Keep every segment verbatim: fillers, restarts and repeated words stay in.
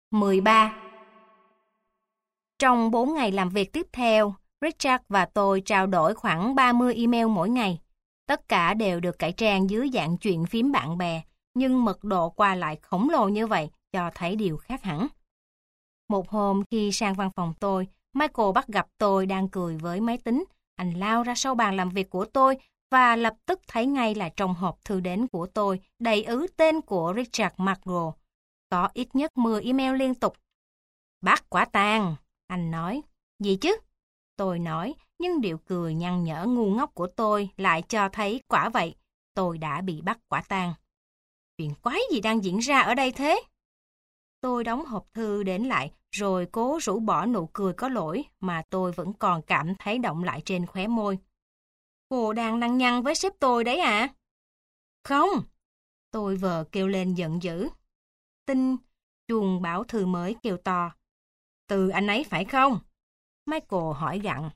mười ba. Trong bốn ngày làm việc tiếp theo, Richard và tôi trao đổi khoảng ba mươi email mỗi ngày. Tất cả đều được cải trang dưới dạng chuyện phím bạn bè, nhưng mật độ qua lại khổng lồ như vậy cho thấy điều khác hẳn. Một hôm khi sang văn phòng tôi, Michael bắt gặp tôi đang cười với máy tính. Anh lao ra sau bàn làm việc của tôi và lập tức thấy ngay là trong hộp thư đến của tôi đầy ứ tên của Richard McGraw. Có ít nhất mười email liên tục. Bắt quả tang, anh nói. Gì chứ? Tôi nói, nhưng điệu cười nhăn nhở ngu ngốc của tôi lại cho thấy quả vậy. Tôi đã bị bắt quả tang. Chuyện quái gì đang diễn ra ở đây thế? Tôi đóng hộp thư đến lại rồi cố rũ bỏ nụ cười có lỗi mà tôi vẫn còn cảm thấy đọng lại trên khóe môi. Cô đang lăng nhăng với sếp tôi đấy à? Không! Tôi vờ kêu lên giận dữ. Tin, chuông báo thư mới kêu to. Từ anh ấy phải không? Michael hỏi gặng.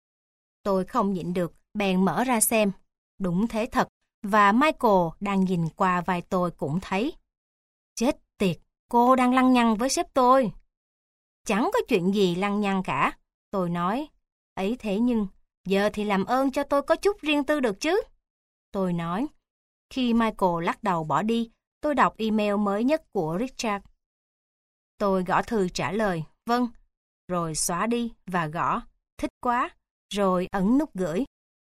Tôi không nhịn được, bèn mở ra xem. Đúng thế thật, và Michael đang nhìn qua vai tôi cũng thấy. Chết tiệt, cô đang lăng nhăng với sếp tôi. Chẳng có chuyện gì lăng nhăng cả, tôi nói. Ấy thế nhưng, giờ thì làm ơn cho tôi có chút riêng tư được chứ? Tôi nói. Khi Michael lắc đầu bỏ đi, tôi đọc email mới nhất của Richard. Tôi gõ thư trả lời, vâng, rồi xóa đi và gõ, thích quá, rồi ấn nút gửi.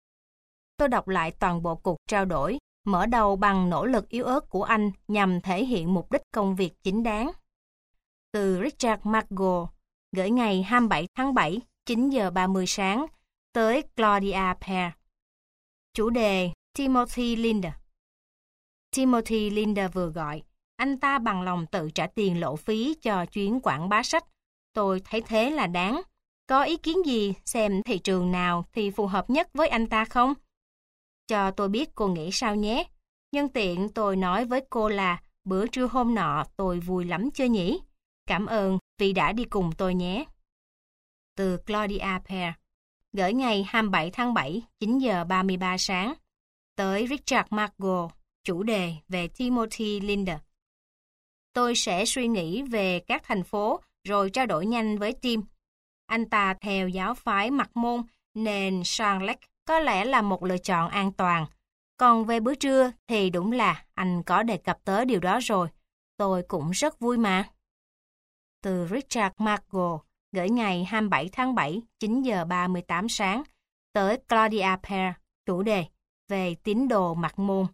Tôi đọc lại toàn bộ cuộc trao đổi, mở đầu bằng nỗ lực yếu ớt của anh nhằm thể hiện mục đích công việc chính đáng. Từ Richard McGraw, gửi ngày hai mươi bảy tháng bảy, chín giờ ba mươi sáng, tới Claudia Pear. Chủ đề Timothy Linder. Timothy Linder vừa gọi, anh ta bằng lòng tự trả tiền lộ phí cho chuyến quảng bá sách. Tôi thấy thế là đáng. Có ý kiến gì xem thị trường nào thì phù hợp nhất với anh ta không? Cho tôi biết cô nghĩ sao nhé. Nhân tiện tôi nói với cô là bữa trưa hôm nọ tôi vui lắm chưa nhỉ? Cảm ơn vì đã đi cùng tôi nhé. Từ Claudia Pear, gửi ngày hai mươi bảy tháng bảy, chín giờ ba mươi ba sáng, tới Richard McGraw, chủ đề về Timothy Linder. Tôi sẽ suy nghĩ về các thành phố rồi trao đổi nhanh với Tim. Anh ta theo giáo phái mặc môn nên Charlotte có lẽ là một lựa chọn an toàn. Còn về bữa trưa thì đúng là anh có đề cập tới điều đó rồi. Tôi cũng rất vui mà. Từ Richard McGraw, gửi ngày hai mươi bảy tháng bảy, chín giờ ba mươi tám sáng, tới Claudia Pear, chủ đề về tín đồ mặc môn.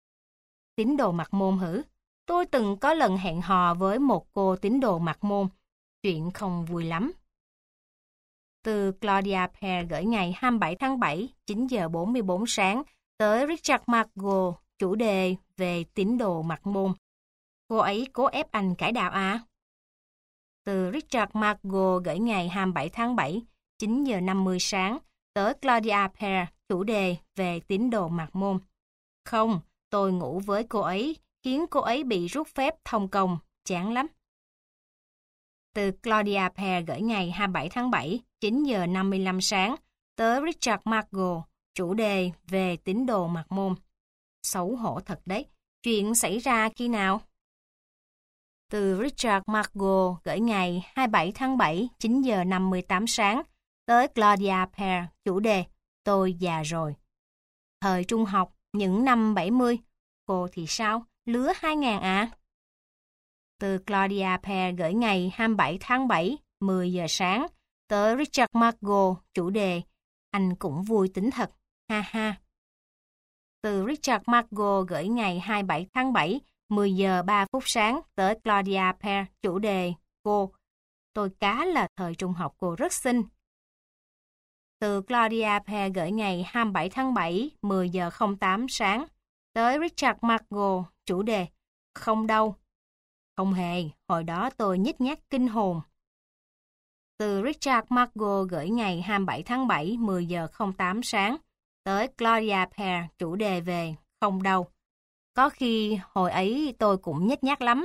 Tín đồ mặc môn hử? Tôi từng có lần hẹn hò với một cô tín đồ mặc môn. Chuyện không vui lắm. Từ Claudia Pear, gửi ngày hai mươi bảy tháng bảy, chín giờ bốn mươi bốn sáng, tới Richard McGraw, chủ đề về tín đồ mặc môn. Cô ấy cố ép anh cải đạo à? Từ Richard McGraw, gửi ngày hai mươi bảy tháng bảy, chín giờ năm mươi sáng, tới Claudia Pear, chủ đề về tín đồ mặc môn. Không, tôi ngủ với cô ấy, khiến cô ấy bị rút phép thông công, chán lắm. Từ Claudia Pear, gửi ngày hai mươi bảy tháng bảy, chín giờ năm mươi lăm sáng, tới Richard McGraw, chủ đề về tín đồ mặc môn. Xấu hổ thật đấy, chuyện xảy ra khi nào? Từ Richard McGraw, gửi ngày hai mươi bảy tháng bảy, chín giờ năm mươi tám sáng, tới Claudia Pear, chủ đề tôi già rồi. Thời trung học, những năm bảy mươi, cô thì sao? Lứa hai nghìn à? Từ Claudia Pear, gửi ngày hai mươi bảy tháng bảy, mười giờ sáng, tới Richard McGraw, chủ đề anh cũng vui tính thật, ha ha. Từ Richard McGraw, gửi ngày hai mươi bảy tháng bảy, mười giờ ba phút sáng, tới Claudia Pear, chủ đề cô, tôi cá là thời trung học cô rất xinh. Từ Claudia Pear, gửi ngày hai mươi bảy tháng bảy, mười giờ không tám sáng, tới Richard McGraw, chủ đề không đâu. Không hề, hồi đó tôi nhích nhác kinh hồn. Từ Richard McGraw, gửi ngày hai mươi bảy tháng bảy, mười giờ không tám sáng, tới Claudia Pear, chủ đề về không đâu. Có khi hồi ấy tôi cũng nhếch nhác lắm.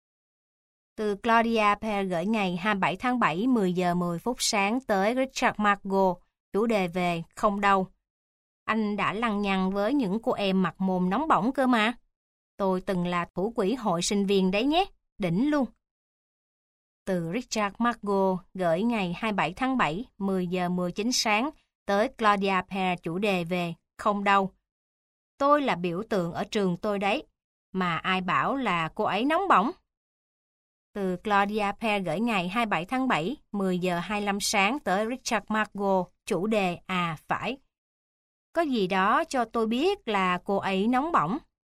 Từ Claudia Pear, gửi ngày hai mươi bảy tháng bảy, mười giờ mười phút sáng, tới Richard McGraw, chủ đề về không đâu. Anh đã lăng nhăng với những cô em mặc môn nóng bỏng cơ mà. Tôi từng là thủ quỹ hội sinh viên đấy nhé, đỉnh luôn. Từ Richard Margot gửi ngày hai mươi bảy tháng bảy, mười giờ mười chín sáng tới Claudia Pear, chủ đề về không đâu. Tôi là biểu tượng ở trường tôi đấy, mà ai bảo là cô ấy nóng bỏng. Từ Claudia Pear gửi ngày hai mươi bảy tháng bảy, mười giờ hai mươi lăm sáng tới Richard Margot, chủ đề à phải. Có gì đó cho tôi biết là cô ấy nóng bỏng.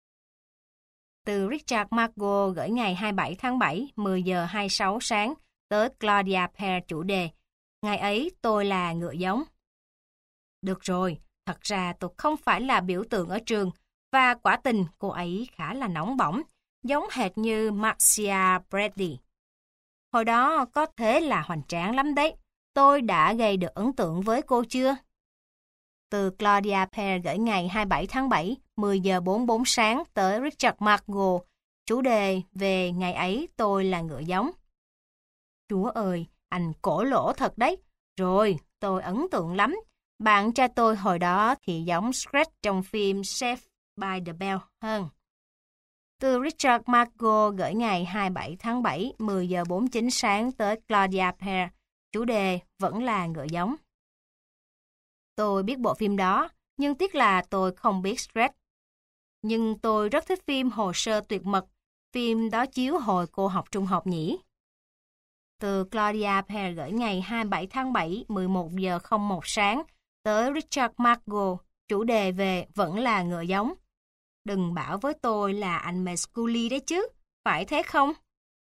Từ Richard Margot gửi ngày hai mươi bảy tháng bảy, mười giờ hai mươi sáu sáng tới Claudia Pear, chủ đề ngày ấy tôi là ngựa giống. Được rồi, thật ra tôi không phải là biểu tượng ở trường, và quả tình cô ấy khá là nóng bỏng, giống hệt như Marcia Brady. Hồi đó có thể là hoành tráng lắm đấy, tôi đã gây được ấn tượng với cô chưa? Từ Claudia Pear gửi ngày hai mươi bảy tháng bảy, mười giờ bốn mươi bốn sáng tới Richard Margot, chủ đề về ngày ấy tôi là ngựa giống. Chúa ơi, anh cổ lỗ thật đấy. Rồi, tôi ấn tượng lắm. Bạn trai tôi hồi đó thì giống Scratch trong phim Saved by the Bell hơn. Từ Richard Margot gửi ngày hai mươi bảy tháng bảy, mười giờ bốn mươi chín sáng tới Claudia Pear, chủ đề vẫn là ngựa giống. Tôi biết bộ phim đó, nhưng tiếc là tôi không biết Scratch. Nhưng tôi rất thích phim Hồ sơ tuyệt mật, phim đó chiếu hồi cô học trung học nhỉ. Từ Claudia Pear gửi ngày hai mươi bảy tháng bảy, mười một giờ không một sáng tới Richard Margot, chủ đề về vẫn là ngựa giống. Đừng bảo với tôi là anh mê Scully đấy chứ, phải thế không?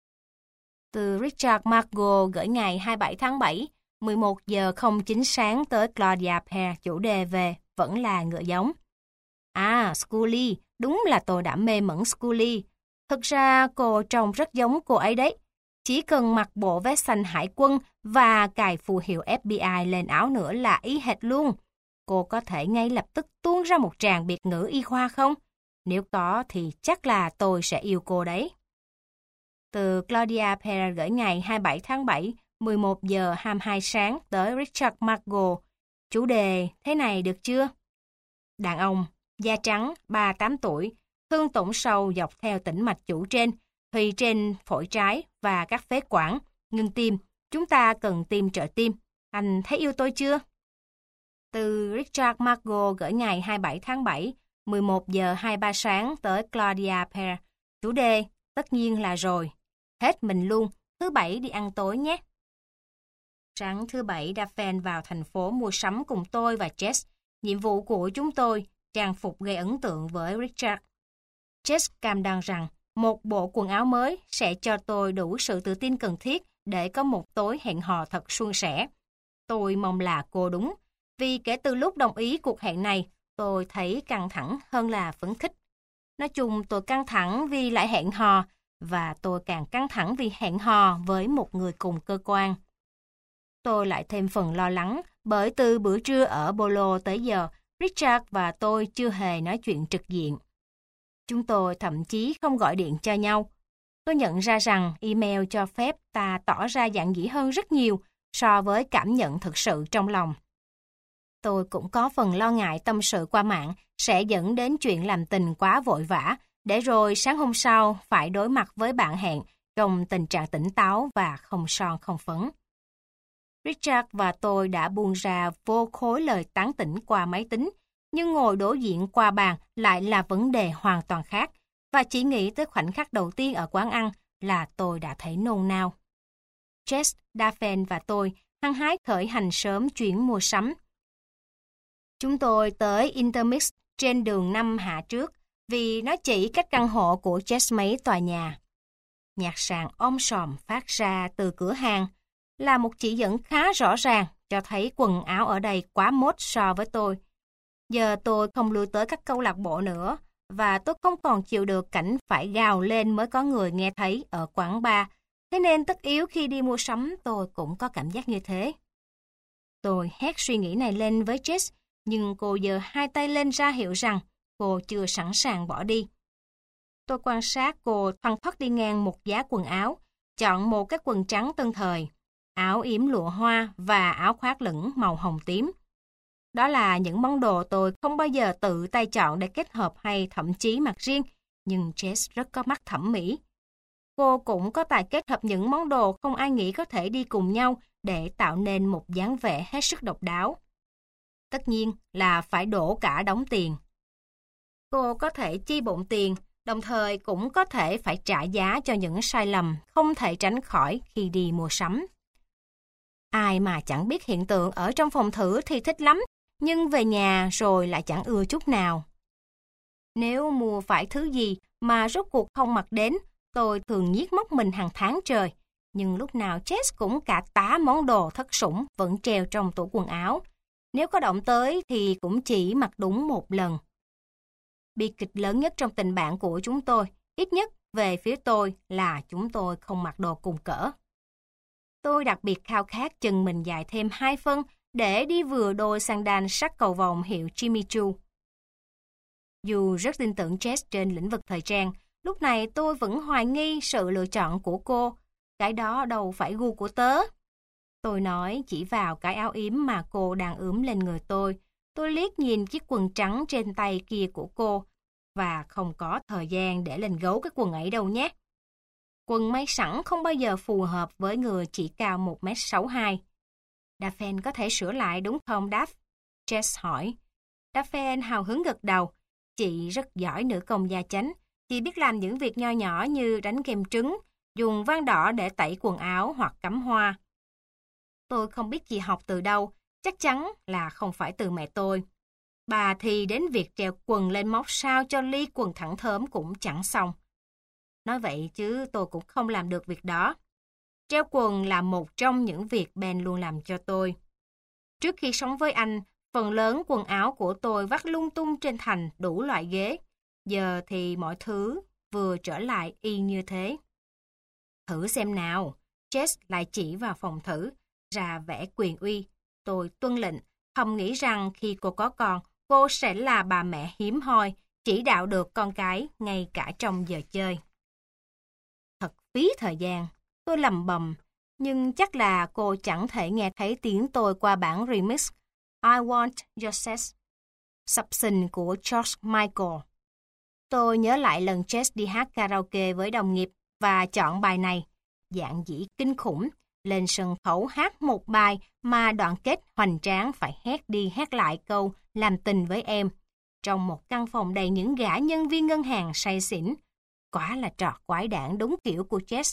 Từ Richard Margot gửi ngày hai mươi bảy tháng bảy, mười một giờ không chín sáng tới Claudia Pear, chủ đề về vẫn là ngựa giống. À, Scully, đúng là tôi đã mê mẩn Scully. Thực ra cô trông rất giống cô ấy đấy. Chỉ cần mặc bộ vest xanh hải quân và cài phù hiệu ép bê i lên áo nữa là y hệt luôn. Cô có thể ngay lập tức tuôn ra một tràng biệt ngữ y khoa không? Nếu có thì chắc là tôi sẽ yêu cô đấy. Từ Claudia Pear gửi ngày hai mươi bảy tháng bảy, mười một giờ hai mươi hai sáng tới Richard Margot, chủ đề thế này được chưa? Đàn ông, da trắng, ba mươi tám tuổi, thương tổn sâu dọc theo tĩnh mạch chủ trên, thùy trên phổi trái và các phế quản, ngưng tim, chúng ta cần tim trợ tim. Anh thấy yêu tôi chưa? Từ Richard Margot gửi ngày hai mươi bảy tháng bảy, mười một giờ hai mươi ba sáng tới Claudia Pear, chủ đề tất nhiên là rồi. Hết mình luôn, thứ bảy đi ăn tối nhé. Sáng thứ bảy, Daphne vào thành phố mua sắm cùng tôi và Jess. Nhiệm vụ của chúng tôi, trang phục gây ấn tượng với Richard. Jess cam đoan rằng một bộ quần áo mới sẽ cho tôi đủ sự tự tin cần thiết để có một tối hẹn hò thật suôn sẻ. Tôi mong là cô đúng, vì kể từ lúc đồng ý cuộc hẹn này, tôi thấy căng thẳng hơn là phấn khích. Nói chung tôi căng thẳng vì lại hẹn hò, và tôi càng căng thẳng vì hẹn hò với một người cùng cơ quan. Tôi lại thêm phần lo lắng bởi từ bữa trưa ở Polo tới giờ, Richard và tôi chưa hề nói chuyện trực diện. Chúng tôi thậm chí không gọi điện cho nhau. Tôi nhận ra rằng email cho phép ta tỏ ra dạn dĩ hơn rất nhiều so với cảm nhận thực sự trong lòng. Tôi cũng có phần lo ngại tâm sự qua mạng sẽ dẫn đến chuyện làm tình quá vội vã, để rồi sáng hôm sau phải đối mặt với bạn hẹn trong tình trạng tỉnh táo và không son không phấn. Richard và tôi đã buông ra vô khối lời tán tỉnh qua máy tính, nhưng ngồi đối diện qua bàn lại là vấn đề hoàn toàn khác, và chỉ nghĩ tới khoảnh khắc đầu tiên ở quán ăn là tôi đã thấy nôn nao. Jess, Daphne và tôi hăng hái khởi hành sớm chuyến mua sắm. Chúng tôi tới Intermix trên đường năm Hạ trước, vì nó chỉ cách căn hộ của Jess mấy tòa nhà. Nhạc sàn om sòm phát ra từ cửa hàng là một chỉ dẫn khá rõ ràng cho thấy quần áo ở đây quá mốt so với tôi. Giờ tôi không lui tới các câu lạc bộ nữa, và tôi không còn chịu được cảnh phải gào lên mới có người nghe thấy ở quán bar. Thế nên tất yếu khi đi mua sắm tôi cũng có cảm giác như thế. Tôi hét suy nghĩ này lên với Jess, nhưng cô giơ hai tay lên ra hiệu rằng cô chưa sẵn sàng bỏ đi. Tôi quan sát cô thoăn thoắt đi ngang một giá quần áo, chọn một cái quần trắng tân thời, áo yếm lụa hoa và áo khoác lửng màu hồng tím. Đó là những món đồ tôi không bao giờ tự tay chọn để kết hợp hay thậm chí mặc riêng, nhưng Jess rất có mắt thẩm mỹ. Cô cũng có tài kết hợp những món đồ không ai nghĩ có thể đi cùng nhau để tạo nên một dáng vẻ hết sức độc đáo. Tất nhiên là phải đổ cả đống tiền. Cô có thể chi bộn tiền, đồng thời cũng có thể phải trả giá cho những sai lầm không thể tránh khỏi khi đi mua sắm. Ai mà chẳng biết hiện tượng ở trong phòng thử thì thích lắm, nhưng về nhà rồi lại chẳng ưa chút nào. Nếu mua phải thứ gì mà rốt cuộc không mặc đến, tôi thường nhiếc móc mình hàng tháng trời. Nhưng lúc nào Jess cũng cả tá món đồ thất sủng vẫn treo trong tủ quần áo. Nếu có động tới thì cũng chỉ mặc đúng một lần. Bi kịch lớn nhất trong tình bạn của chúng tôi, ít nhất về phía tôi, là chúng tôi không mặc đồ cùng cỡ. Tôi đặc biệt khao khát chân mình dài thêm hai phân để đi vừa đôi sandal sắt cầu vồng hiệu Jimmy Choo. Dù rất tin tưởng Jess trên lĩnh vực thời trang, lúc này tôi vẫn hoài nghi sự lựa chọn của cô. Cái đó đâu phải gu của tớ. Tôi nói chỉ vào cái áo yếm mà cô đang ướm lên người tôi. Tôi liếc nhìn chiếc quần trắng trên tay kia của cô, và không có thời gian để lên gấu cái quần ấy đâu nhé. Quần may sẵn không bao giờ phù hợp với người chỉ cao một mét sáu mươi hai. Daphne có thể sửa lại đúng không, Daph? Jess hỏi. Daphne hào hứng gật đầu. Chị rất giỏi nữ công gia chánh. Chị biết làm những việc nho nhỏ như đánh kem trứng, dùng ván đỏ để tẩy quần áo hoặc cắm hoa. Tôi không biết chị học từ đâu, chắc chắn là không phải từ mẹ tôi. Bà thì đến việc treo quần lên móc sao cho ly quần thẳng thớm cũng chẳng xong. Nói vậy chứ tôi cũng không làm được việc đó. Treo quần là một trong những việc Ben luôn làm cho tôi. Trước khi sống với anh, phần lớn quần áo của tôi vắt lung tung trên thành đủ loại ghế. Giờ thì mọi thứ vừa trở lại y như thế. Thử xem nào, Jess lại chỉ vào phòng thử, ra vẻ quyền uy. Tôi tuân lệnh, không nghĩ rằng khi cô có con, cô sẽ là bà mẹ hiếm hoi, chỉ đạo được con cái ngay cả trong giờ chơi. Thật phí thời gian, tôi lầm bầm, nhưng chắc là cô chẳng thể nghe thấy tiếng tôi qua bản remix I Want Your Sex, Substance của George Michael. Tôi nhớ lại lần Jess đi hát karaoke với đồng nghiệp và chọn bài này, dạn dĩ kinh khủng, lên sân khấu hát một bài mà đoạn kết hoành tráng phải hét đi hét lại câu làm tình với em, trong một căn phòng đầy những gã nhân viên ngân hàng say xỉn. Quả là trò quái đản đúng kiểu của Jess.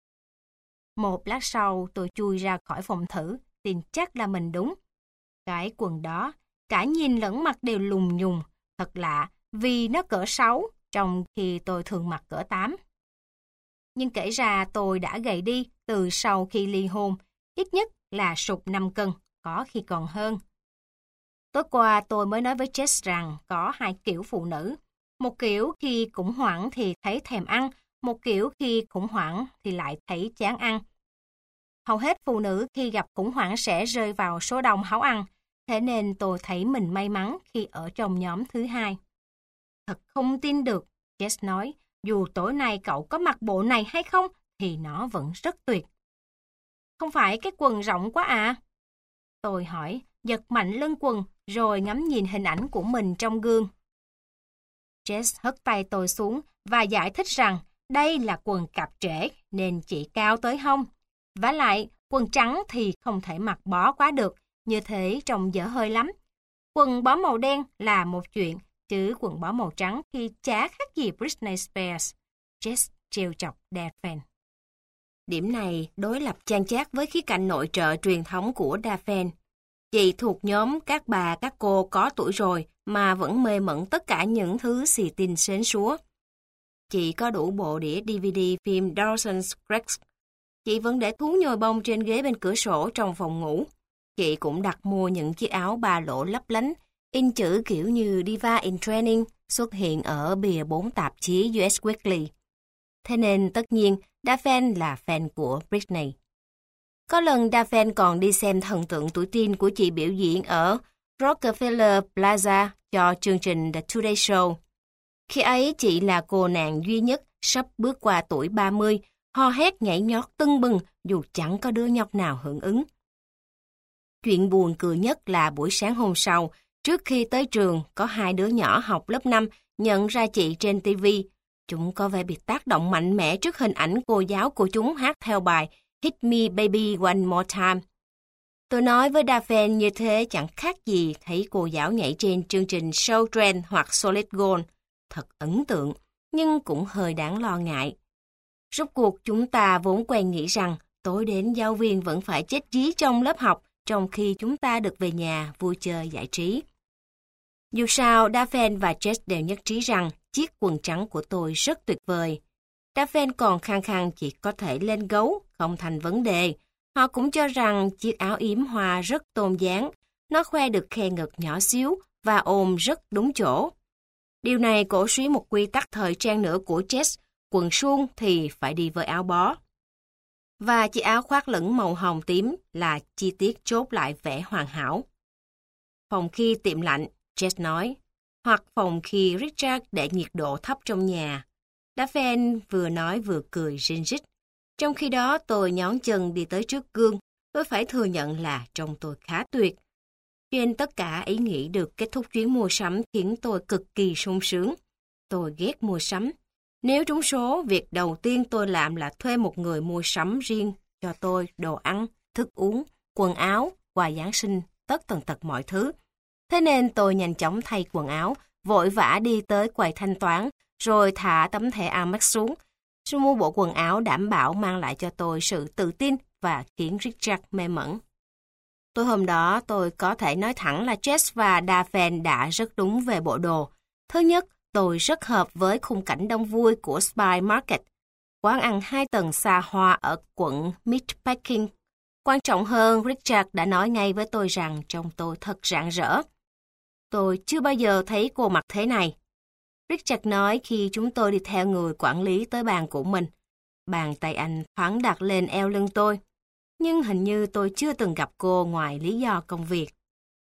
Một lát sau tôi chui ra khỏi phòng thử, tin chắc là mình đúng. Cái quần đó, cả nhìn lẫn mặt đều lùng nhùng, thật lạ vì nó cỡ sáu, trong khi tôi thường mặc cỡ tám. Nhưng kể ra tôi đã gầy đi từ sau khi ly hôn, ít nhất là sụt năm cân, có khi còn hơn. Tối qua tôi mới nói với Jess rằng có hai kiểu phụ nữ. Một kiểu khi khủng hoảng thì thấy thèm ăn, một kiểu khi khủng hoảng thì lại thấy chán ăn. Hầu hết phụ nữ khi gặp khủng hoảng sẽ rơi vào số đông háu ăn, thế nên tôi thấy mình may mắn khi ở trong nhóm thứ hai. Thật không tin được, Jess nói, dù tối nay cậu có mặc bộ này hay không thì nó vẫn rất tuyệt. Không phải cái quần rộng quá à? Tôi hỏi, giật mạnh lưng quần rồi ngắm nhìn hình ảnh của mình trong gương. Jess hất tay tôi xuống và giải thích rằng đây là quần cạp trễ nên chỉ cao tới hông. Vả lại, quần trắng thì không thể mặc bó quá được, như thế trông dở hơi lắm. Quần bó màu đen là một chuyện, chứ quần bó màu trắng thì chả khác gì Britney Spears. Jess trêu chọc Daphne. Điểm này đối lập chan chát với khía cạnh nội trợ truyền thống của Daphne. Chị thuộc nhóm các bà các cô có tuổi rồi mà vẫn mê mẩn tất cả những thứ xì tin sến súa. Chị có đủ bộ đĩa đê vê đê phim Dawson's Creek. Chị vẫn để thú nhồi bông trên ghế bên cửa sổ trong phòng ngủ. Chị cũng đặt mua những chiếc áo ba lỗ lấp lánh, in chữ kiểu như Diva in Training xuất hiện ở bìa bốn tạp chí u ét Weekly. Thế nên tất nhiên, Daphne là fan của Britney. Có lần Daphne còn đi xem thần tượng tuổi teen của chị biểu diễn ở Rockefeller Plaza cho chương trình The Today Show. Khi ấy chị là cô nàng duy nhất sắp bước qua tuổi ba mươi, ho hét nhảy nhót tưng bừng dù chẳng có đứa nhóc nào hưởng ứng. Chuyện buồn cười nhất là buổi sáng hôm sau, trước khi tới trường có hai đứa nhỏ học lớp năm nhận ra chị trên ti vi. Chúng có vẻ bị tác động mạnh mẽ trước hình ảnh cô giáo của chúng hát theo bài Hit Me Baby One More Time. Tôi nói với Daphne như thế chẳng khác gì thấy cô giáo nhảy trên chương trình Show Trend hoặc Solid Gold. Thật ấn tượng, nhưng cũng hơi đáng lo ngại. Rốt cuộc chúng ta vốn quen nghĩ rằng tối đến giáo viên vẫn phải chết dí trong lớp học, trong khi chúng ta được về nhà vui chơi giải trí. Dù sao, Daphne và Jess đều nhất trí rằng chiếc quần trắng của tôi rất tuyệt vời. Daphne còn khăng khăng chỉ có thể lên gấu, không thành vấn đề. Họ cũng cho rằng chiếc áo yếm hoa rất tôn dáng, nó khoe được khe ngực nhỏ xíu và ôm rất đúng chỗ. Điều này cổ suý một quy tắc thời trang nữa của Jess, quần suông thì phải đi với áo bó. Và chiếc áo khoác lửng màu hồng tím là chi tiết chốt lại vẻ hoàn hảo. Phòng khi tiệm lạnh, Jess nói, hoặc phòng khi Richard để nhiệt độ thấp trong nhà. Daphne vừa nói vừa cười rin rít. Trong khi đó tôi nhón chân đi tới trước gương, tôi phải thừa nhận là trông tôi khá tuyệt. Trên tất cả ý nghĩ được kết thúc chuyến mua sắm khiến tôi cực kỳ sung sướng. Tôi ghét mua sắm. Nếu trúng số, việc đầu tiên tôi làm là thuê một người mua sắm riêng cho tôi đồ ăn, thức uống, quần áo, quà Giáng sinh, tất tần tật mọi thứ. Thế nên tôi nhanh chóng thay quần áo, vội vã đi tới quầy thanh toán, rồi thả tấm thẻ Amex xuống. Rồi mua bộ quần áo đảm bảo mang lại cho tôi sự tự tin và khiến Richard mê mẩn. Tối hôm đó tôi có thể nói thẳng là Jess và Daphne đã rất đúng về bộ đồ. Thứ nhất, tôi rất hợp với khung cảnh đông vui của Spy Market, quán ăn hai tầng xa hoa ở quận Meatpacking. Quan trọng hơn, Richard đã nói ngay với tôi rằng trông tôi thật rạng rỡ. Tôi chưa bao giờ thấy cô mặc thế này. Richard nói khi chúng tôi đi theo người quản lý tới bàn của mình. Bàn tay anh thoáng đặt lên eo lưng tôi. Nhưng hình như tôi chưa từng gặp cô ngoài lý do công việc.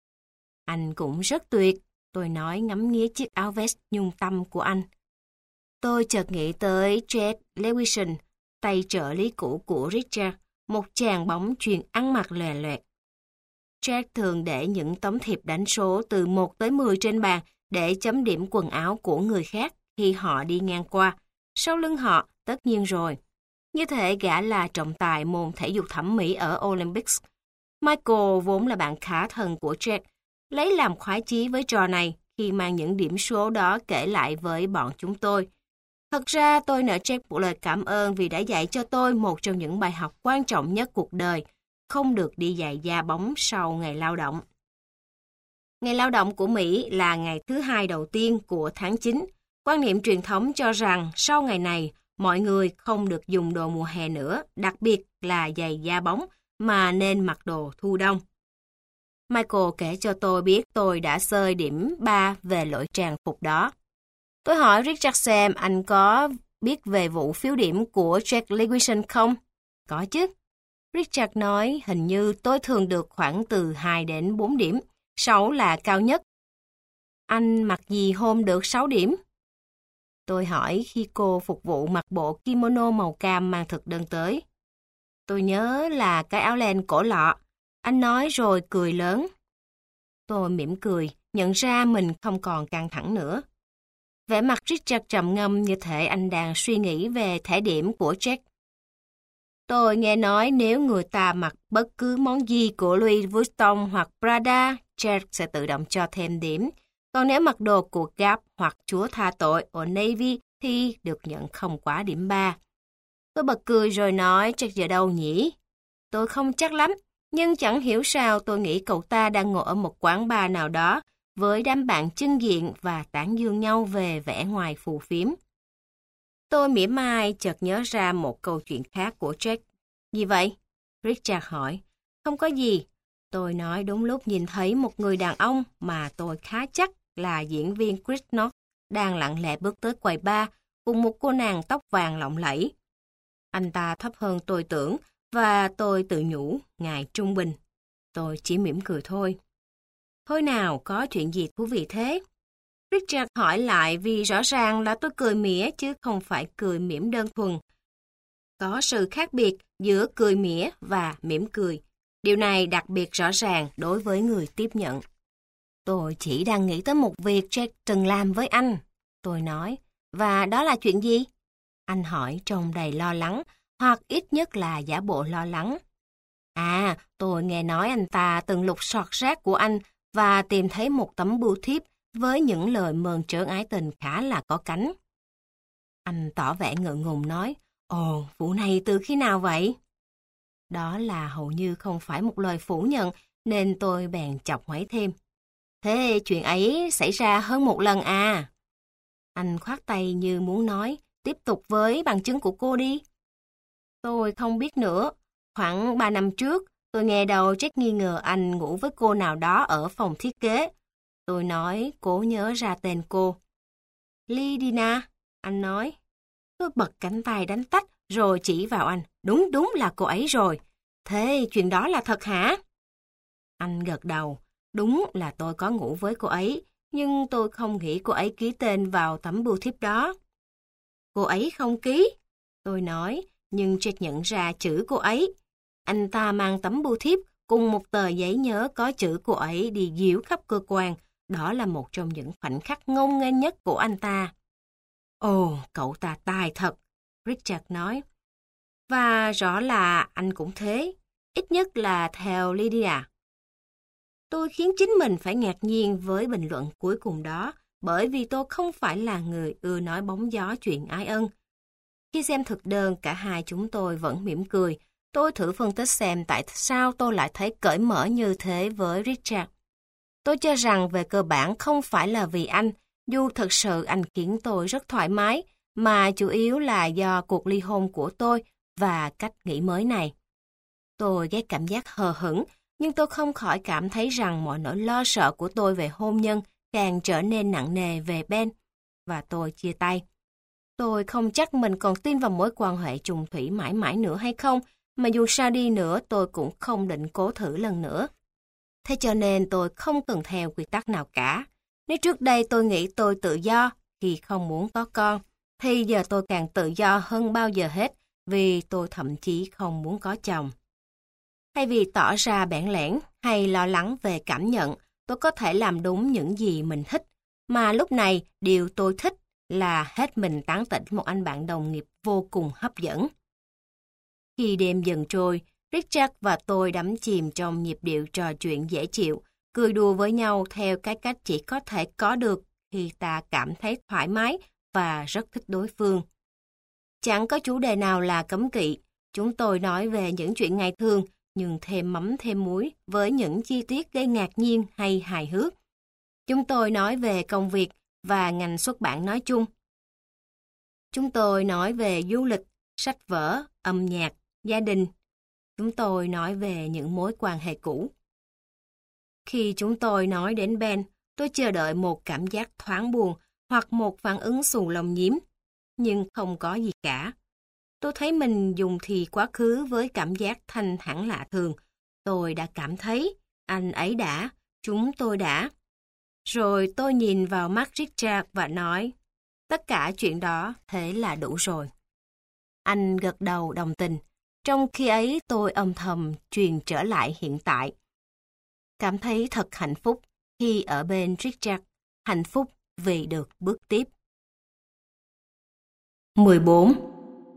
Anh cũng rất tuyệt, tôi nói ngắm nghía chiếc áo vest nhung tăm của anh. Tôi chợt nghĩ tới Jed Lewison, tay trợ lý cũ của Richard, một chàng bóng chuyền ăn mặc lòe loẹt. Jed thường để những tấm thiệp đánh số từ một tới mười trên bàn để chấm điểm quần áo của người khác khi họ đi ngang qua. Sau lưng họ, tất nhiên rồi. Như thể gã là trọng tài môn thể dục thẩm mỹ ở Olympics. Michael vốn là bạn khá thân của Jack, lấy làm khoái chí với trò này khi mang những điểm số đó kể lại với bọn chúng tôi. Thật ra tôi nợ Jack một lời cảm ơn vì đã dạy cho tôi một trong những bài học quan trọng nhất cuộc đời, không được đi giày da bóng sau ngày lao động. Ngày lao động của Mỹ là ngày thứ hai đầu tiên của tháng chín. Quan niệm truyền thống cho rằng sau ngày này, mọi người không được dùng đồ mùa hè nữa, đặc biệt là giày da bóng, mà nên mặc đồ thu đông. Michael kể cho tôi biết tôi đã xơi điểm ba về lỗi trang phục đó. Tôi hỏi Richard xem anh có biết về vụ phiếu điểm của Jack Lewison không? Có chứ. Richard nói hình như tôi thường được khoảng từ hai đến bốn điểm, sáu là cao nhất. Anh mặc gì hôm được sáu điểm? Tôi hỏi khi cô phục vụ mặc bộ kimono màu cam mang thực đơn tới. Tôi nhớ là cái áo len cổ lọ. Anh nói rồi cười lớn. Tôi mỉm cười, nhận ra mình không còn căng thẳng nữa. Vẻ mặt Richard trầm ngâm như thể anh đang suy nghĩ về thẻ điểm của Jack. Tôi nghe nói nếu người ta mặc bất cứ món gì của Louis Vuitton hoặc Prada, Jack sẽ tự động cho thêm điểm. Còn nếu mặc đồ của Gap hoặc Chúa tha tội ở Navy thì được nhận không quá điểm ba. Tôi bật cười rồi nói Jack giờ đâu nhỉ? Tôi không chắc lắm, nhưng chẳng hiểu sao tôi nghĩ cậu ta đang ngồi ở một quán bar nào đó với đám bạn chân diện và tán dương nhau về vẻ ngoài phù phiếm. Tôi mỉa mai chợt nhớ ra một câu chuyện khác của Jack. Gì vậy? Richard hỏi. Không có gì. Tôi nói đúng lúc nhìn thấy một người đàn ông mà tôi khá chắc là diễn viên Chris North đang lặng lẽ bước tới quầy bar cùng một cô nàng tóc vàng lộng lẫy. Anh ta thấp hơn tôi tưởng và tôi tự nhủ ngài trung bình. Tôi chỉ mỉm cười thôi. Thôi nào, có chuyện gì thú vị thế? Richard hỏi lại vì rõ ràng là tôi cười mỉa chứ không phải cười mỉm đơn thuần. Có sự khác biệt giữa cười mỉa và mỉm cười. Điều này đặc biệt rõ ràng đối với người tiếp nhận. Tôi chỉ đang nghĩ tới một việc Jack từng làm với anh. Tôi nói, Và đó là chuyện gì? Anh hỏi trông đầy lo lắng, hoặc ít nhất là giả bộ lo lắng. À, tôi nghe nói anh ta từng lục soát rác của anh và tìm thấy một tấm bưu thiếp với những lời mơn trớn ái tình khá là có cánh. Anh tỏ vẻ ngượng ngùng nói, ồ, vụ này từ khi nào vậy? Đó là hầu như không phải một lời phủ nhận, nên tôi bèn chọc hỏi thêm. Thế chuyện ấy xảy ra hơn một lần à? Anh khoát tay như muốn nói, tiếp tục với bằng chứng của cô đi. Tôi không biết nữa. Khoảng ba năm trước, tôi nghe đầu Jack nghi ngờ anh ngủ với cô nào đó ở phòng thiết kế. Tôi nói cố nhớ ra tên cô. Lidina, anh nói. Tôi bật cánh tay đánh tách rồi chỉ vào anh. Đúng đúng là cô ấy rồi. Thế chuyện đó là thật hả? Anh gật đầu. Đúng là tôi có ngủ với cô ấy, nhưng tôi không nghĩ cô ấy ký tên vào tấm bưu thiếp đó. Cô ấy không ký. Tôi nói, nhưng Jack nhận ra chữ cô ấy. Anh ta mang tấm bưu thiếp cùng một tờ giấy nhớ có chữ cô ấy đi diễu khắp cơ quan. Đó là một trong những khoảnh khắc ngông nghênh nhất của anh ta. Ồ, cậu ta tài thật, Richard nói. Và rõ là anh cũng thế, ít nhất là theo Lydia. Tôi khiến chính mình phải ngạc nhiên với bình luận cuối cùng đó, bởi vì tôi không phải là người ưa nói bóng gió chuyện ái ân. Khi xem thực đơn, cả hai chúng tôi vẫn mỉm cười. Tôi thử phân tích xem tại sao tôi lại thấy cởi mở như thế với Richard. Tôi cho rằng về cơ bản không phải là vì anh, dù thực sự anh khiến tôi rất thoải mái, mà chủ yếu là do cuộc ly hôn của tôi và cách nghĩ mới này. Tôi ghét cảm giác hờ hững, nhưng tôi không khỏi cảm thấy rằng mọi nỗi lo sợ của tôi về hôn nhân càng trở nên nặng nề về Ben, và tôi chia tay. Tôi không chắc mình còn tin vào mối quan hệ trùng thủy mãi mãi nữa hay không, mà dù sao đi nữa tôi cũng không định cố thử lần nữa. Thế cho nên tôi không tuân theo quy tắc nào cả. Nếu trước đây tôi nghĩ tôi tự do khi không muốn có con, thì giờ tôi càng tự do hơn bao giờ hết vì tôi thậm chí không muốn có chồng. Thay vì tỏ ra bẽn lẽn hay lo lắng về cảm nhận, tôi có thể làm đúng những gì mình thích, mà lúc này điều tôi thích là hết mình tán tỉnh một anh bạn đồng nghiệp vô cùng hấp dẫn. Khi đêm dần trôi, Richard và tôi đắm chìm trong nhịp điệu trò chuyện dễ chịu, cười đùa với nhau theo cái cách chỉ có thể có được khi ta cảm thấy thoải mái và rất thích đối phương. Chẳng có chủ đề nào là cấm kỵ, chúng tôi nói về những chuyện ngày thường, nhưng thêm mắm thêm muối với những chi tiết gây ngạc nhiên hay hài hước. Chúng tôi nói về công việc và ngành xuất bản nói chung. Chúng tôi nói về du lịch, sách vở, âm nhạc, gia đình. Chúng tôi nói về những mối quan hệ cũ. Khi chúng tôi nói đến Ben, tôi chờ đợi một cảm giác thoáng buồn hoặc một phản ứng xù lông nhím, nhưng không có gì cả. Tôi thấy mình dùng thì quá khứ với cảm giác thanh thản lạ thường. Tôi đã cảm thấy, anh ấy đã, chúng tôi đã. Rồi tôi nhìn vào mắt Richard và nói, tất cả chuyện đó thế là đủ rồi. Anh gật đầu đồng tình. Trong khi ấy tôi âm thầm truyền trở lại hiện tại. Cảm thấy thật hạnh phúc khi ở bên Richard, hạnh phúc vì được bước tiếp. mười bốn.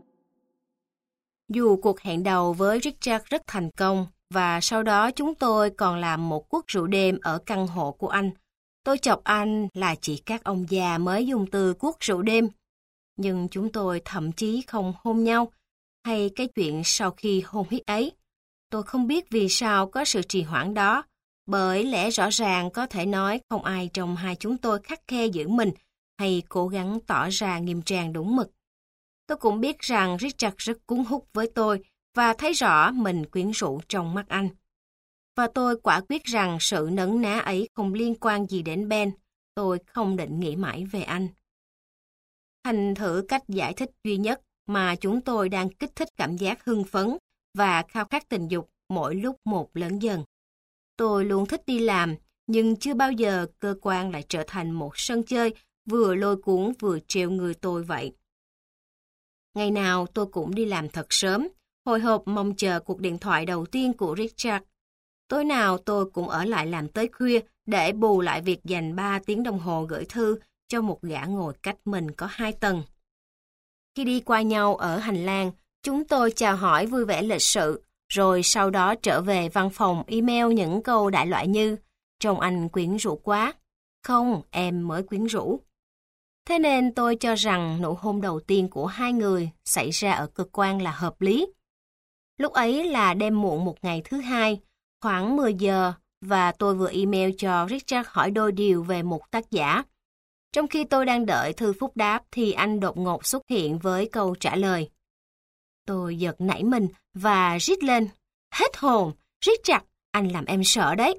Dù cuộc hẹn đầu với Richard rất thành công và sau đó chúng tôi còn làm một cuộc rượu đêm ở căn hộ của anh, tôi chọc anh là chỉ các ông già mới dùng từ cuộc rượu đêm. Nhưng chúng tôi thậm chí không hôn nhau, hay cái chuyện sau khi hôn hít ấy. Tôi không biết vì sao có sự trì hoãn đó, bởi lẽ rõ ràng có thể nói không ai trong hai chúng tôi khắt khe giữ mình hay cố gắng tỏ ra nghiêm trang đúng mực. Tôi cũng biết rằng Richard rất cuốn hút với tôi và thấy rõ mình quyến rũ trong mắt anh. Và tôi quả quyết rằng sự nấn ná ấy không liên quan gì đến Ben. Tôi không định nghĩ mãi về anh. Thành thử cách giải thích duy nhất mà chúng tôi đang kích thích cảm giác hưng phấn và khao khát tình dục mỗi lúc một lớn dần. Tôi luôn thích đi làm, nhưng chưa bao giờ cơ quan lại trở thành một sân chơi vừa lôi cuốn vừa trêu người tôi vậy. Ngày nào tôi cũng đi làm thật sớm, hồi hộp mong chờ cuộc điện thoại đầu tiên của Richard. Tối nào tôi cũng ở lại làm tới khuya để bù lại việc dành ba tiếng đồng hồ gửi thư cho một gã ngồi cách mình có hai tầng. Khi đi qua nhau ở hành lang, chúng tôi chào hỏi vui vẻ lịch sự, rồi sau đó trở về văn phòng email những câu đại loại như "Trông anh quyến rũ quá", "Không, em mới quyến rũ". Thế nên tôi cho rằng nụ hôn đầu tiên của hai người xảy ra ở cơ quan là hợp lý. Lúc ấy là đêm muộn một ngày thứ hai, khoảng mười giờ, và tôi vừa email cho Richard hỏi đôi điều về một tác giả. Trong khi tôi đang đợi thư phúc đáp thì anh đột ngột xuất hiện với câu trả lời. Tôi giật nảy mình và rít lên. Hết hồn! Richard, anh làm em sợ đấy.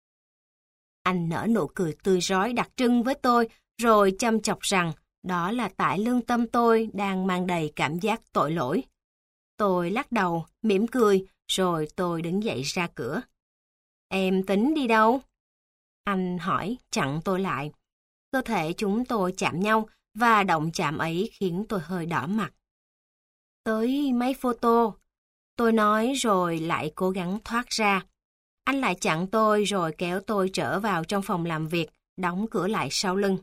Anh nở nụ cười tươi rói đặc trưng với tôi, rồi châm chọc rằng đó là tại lương tâm tôi đang mang đầy cảm giác tội lỗi. Tôi lắc đầu, mỉm cười, rồi tôi đứng dậy ra cửa. Em tính đi đâu? Anh hỏi, chặn tôi lại. Cơ thể chúng tôi chạm nhau và động chạm ấy khiến tôi hơi đỏ mặt. Tới máy photo. Tôi nói rồi lại cố gắng thoát ra. Anh lại chặn tôi rồi kéo tôi trở vào trong phòng làm việc, đóng cửa lại sau lưng.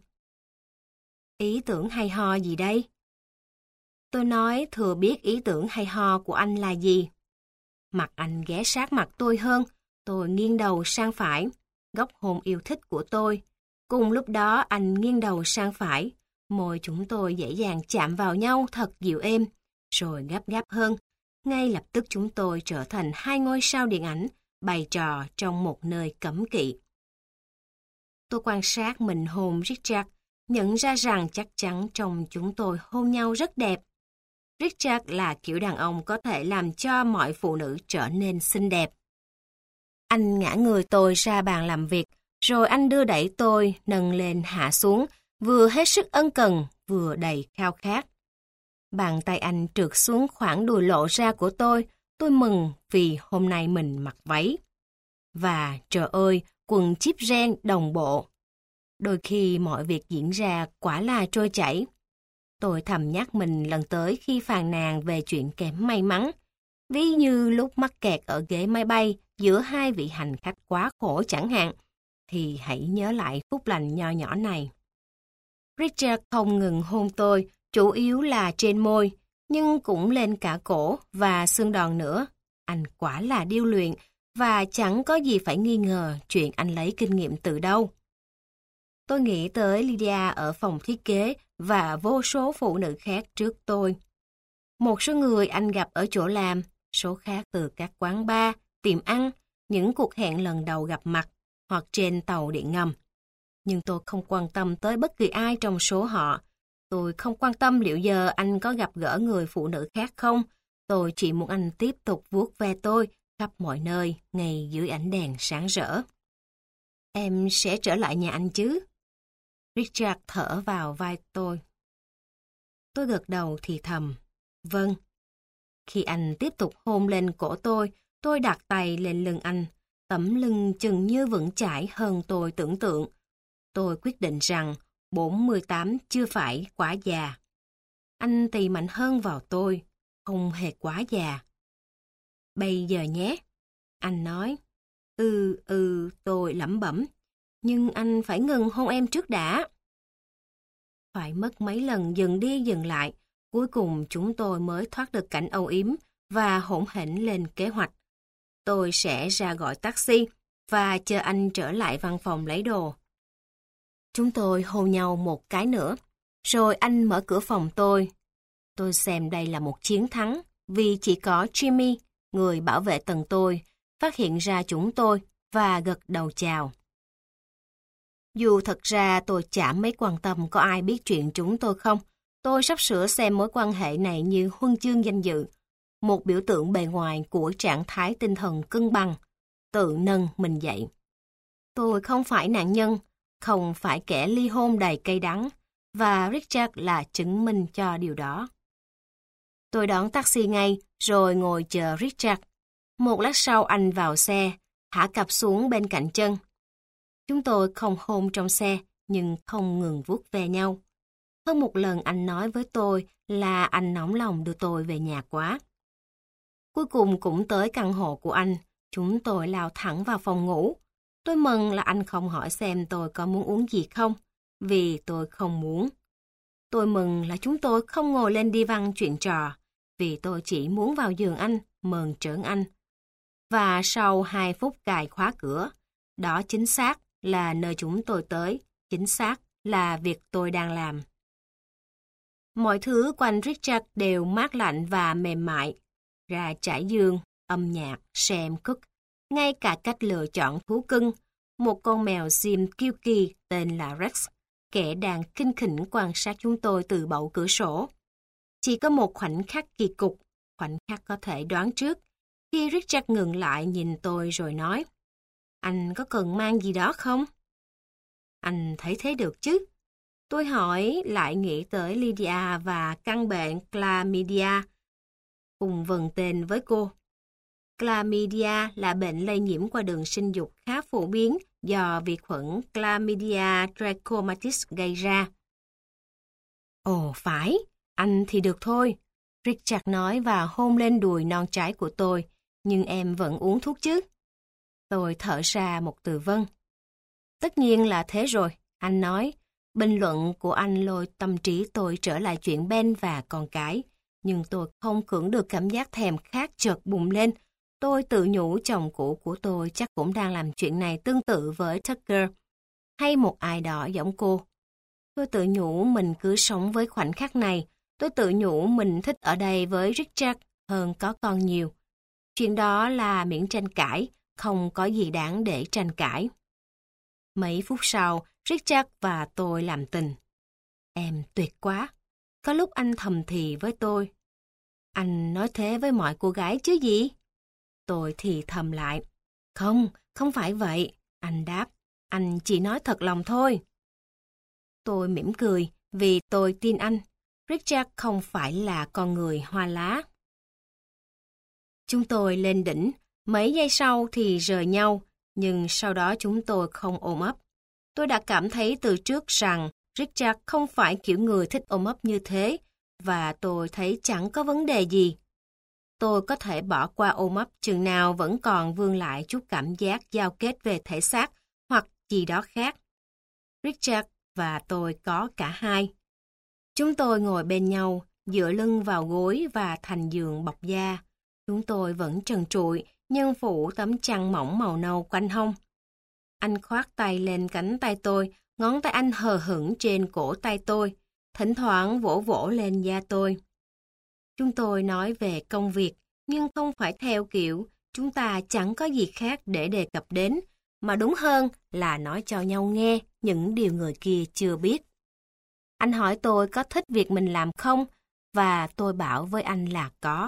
Ý tưởng hay ho gì đây? Tôi nói thừa biết ý tưởng hay ho của anh là gì. Mặt anh ghé sát mặt tôi hơn, tôi nghiêng đầu sang phải, góc hôn yêu thích của tôi. Cùng lúc đó anh nghiêng đầu sang phải, môi chúng tôi dễ dàng chạm vào nhau thật dịu êm, rồi gấp gáp hơn. Ngay lập tức chúng tôi trở thành hai ngôi sao điện ảnh, bày trò trong một nơi cấm kỵ. Tôi quan sát mình hôn Richard, nhận ra rằng chắc chắn trong chúng tôi hôn nhau rất đẹp. Richard là kiểu đàn ông có thể làm cho mọi phụ nữ trở nên xinh đẹp. Anh ngã người tôi ra bàn làm việc, rồi anh đưa đẩy tôi nâng lên hạ xuống, vừa hết sức ân cần, vừa đầy khao khát. Bàn tay anh trượt xuống khoảng đùi lộ ra của tôi, tôi mừng vì hôm nay mình mặc váy. Và trời ơi, quần chip ren đồng bộ. Đôi khi mọi việc diễn ra quả là trôi chảy. Tôi thầm nhắc mình lần tới khi phàn nàn về chuyện kém may mắn. Ví như lúc mắc kẹt ở ghế máy bay giữa hai vị hành khách quá khổ chẳng hạn, thì hãy nhớ lại phúc lành nho nhỏ này. Richard không ngừng hôn tôi, chủ yếu là trên môi, nhưng cũng lên cả cổ và xương đòn nữa. Anh quả là điêu luyện, và chẳng có gì phải nghi ngờ chuyện anh lấy kinh nghiệm từ đâu. Tôi nghĩ tới Lydia ở phòng thiết kế và vô số phụ nữ khác trước tôi. Một số người anh gặp ở chỗ làm, số khác từ các quán bar, tiệm ăn, những cuộc hẹn lần đầu gặp mặt, hoặc trên tàu điện ngầm. Nhưng tôi không quan tâm tới bất kỳ ai trong số họ. Tôi không quan tâm liệu giờ anh có gặp gỡ người phụ nữ khác không. Tôi chỉ muốn anh tiếp tục vuốt ve tôi khắp mọi nơi, ngay dưới ánh đèn sáng rỡ. Em sẽ trở lại nhà anh chứ? Richard thở vào vai tôi. Tôi gật đầu thì thầm. Vâng. Khi anh tiếp tục hôn lên cổ tôi, tôi đặt tay lên lưng anh. Tấm lưng chừng như vững chãi hơn tôi tưởng tượng. Tôi quyết định rằng bốn mươi tám chưa phải quá già. Anh tì mạnh hơn vào tôi, không hề quá già. Bây giờ nhé. Anh nói. Ừ, ừ, tôi lẩm bẩm. Nhưng anh phải ngừng hôn em trước đã. Phải mất mấy lần dừng đi dừng lại, cuối cùng chúng tôi mới thoát được cảnh âu yếm và hỗn hển lên kế hoạch. Tôi sẽ ra gọi taxi và chờ anh trở lại văn phòng lấy đồ. Chúng tôi hôn nhau một cái nữa, rồi anh mở cửa phòng tôi. Tôi xem đây là một chiến thắng, vì chỉ có Jimmy, người bảo vệ tầng tôi, phát hiện ra chúng tôi và gật đầu chào. Dù thật ra tôi chả mấy quan tâm có ai biết chuyện chúng tôi không, tôi sắp sửa xem mối quan hệ này như huân chương danh dự, một biểu tượng bề ngoài của trạng thái tinh thần cân bằng, tự nâng mình dậy. Tôi không phải nạn nhân, không phải kẻ ly hôn đầy cay đắng, và Richard là chứng minh cho điều đó. Tôi đón taxi ngay, rồi ngồi chờ Richard. Một lát sau anh vào xe, thả cặp xuống bên cạnh chân. Chúng tôi không hôn trong xe, nhưng không ngừng vuốt ve nhau. Hơn một lần anh nói với tôi là anh nóng lòng đưa tôi về nhà quá. Cuối cùng cũng tới căn hộ của anh, chúng tôi lao thẳng vào phòng ngủ. Tôi mừng là anh không hỏi xem tôi có muốn uống gì không. vì tôi không muốn. Tôi mừng là chúng tôi không ngồi lên đi văn chuyện trò, vì tôi chỉ muốn vào giường anh, mờn trớn anh. Và sau hai phút cài khóa cửa, đó chính xác là nơi chúng tôi tới, chính xác là việc tôi đang làm. Mọi thứ quanh Richard đều mát lạnh và mềm mại. Ra trải giường, âm nhạc, xem cức, ngay cả cách lựa chọn thú cưng, một con mèo Jim kiêu kỳ tên là Rex, kẻ đang kinh khỉnh quan sát chúng tôi từ bậu cửa sổ. Chỉ có một khoảnh khắc kỳ cục, khoảnh khắc có thể đoán trước, khi Richard ngừng lại nhìn tôi rồi nói, anh có cần mang gì đó không? Anh thấy thế được chứ? Tôi hỏi lại nghĩ tới Lydia và căn bệnh Chlamydia, cùng vần tên với cô. Chlamydia là bệnh lây nhiễm qua đường sinh dục khá phổ biến do vi khuẩn Chlamydia trachomatis gây ra. Ồ phải, anh thì được thôi, Richard nói và hôn lên đùi non trái của tôi, nhưng em vẫn uống thuốc chứ? Tôi thở ra một từ vâng. Tất nhiên là thế rồi, anh nói. Bình luận của anh lôi tâm trí tôi trở lại chuyện Ben và con cái, nhưng tôi không cưỡng được cảm giác thèm khát chợt bùng lên. Tôi tự nhủ chồng cũ của tôi chắc cũng đang làm chuyện này tương tự với Tucker, hay một ai đó giống cô. Tôi tự nhủ mình cứ sống với khoảnh khắc này. Tôi tự nhủ mình thích ở đây với Richard hơn có con nhiều. Chuyện đó là miễn tranh cãi, không có gì đáng để tranh cãi. Mấy phút sau, Richard và tôi làm tình. Em tuyệt quá. Có lúc anh thầm thì với tôi. Anh nói thế với mọi cô gái chứ gì? Tôi thì thầm lại. Không, không phải vậy. Anh đáp. Anh chỉ nói thật lòng thôi. Tôi mỉm cười vì tôi tin anh. Richard không phải là con người hoa lá. Chúng tôi lên đỉnh. Mấy giây sau thì rời nhau. Nhưng sau đó chúng tôi không ôm ấp. Tôi đã cảm thấy từ trước rằng Richard không phải kiểu người thích ôm ấp như thế, và tôi thấy chẳng có vấn đề gì. Tôi có thể bỏ qua ôm ấp chừng nào vẫn còn vương lại chút cảm giác giao kết về thể xác hoặc gì đó khác. Richard và tôi có cả hai. Chúng tôi ngồi bên nhau, dựa lưng vào gối và thành giường bọc da. Chúng tôi vẫn trần trụi, nhưng phủ tấm chăn mỏng màu nâu quanh hông. Anh khoác tay lên cánh tay tôi, ngón tay anh hờ hững trên cổ tay tôi, thỉnh thoảng vỗ vỗ lên da tôi. Chúng tôi nói về công việc, nhưng không phải theo kiểu chúng ta chẳng có gì khác để đề cập đến, mà đúng hơn là nói cho nhau nghe những điều người kia chưa biết. Anh hỏi tôi có thích việc mình làm không, và tôi bảo với anh là có.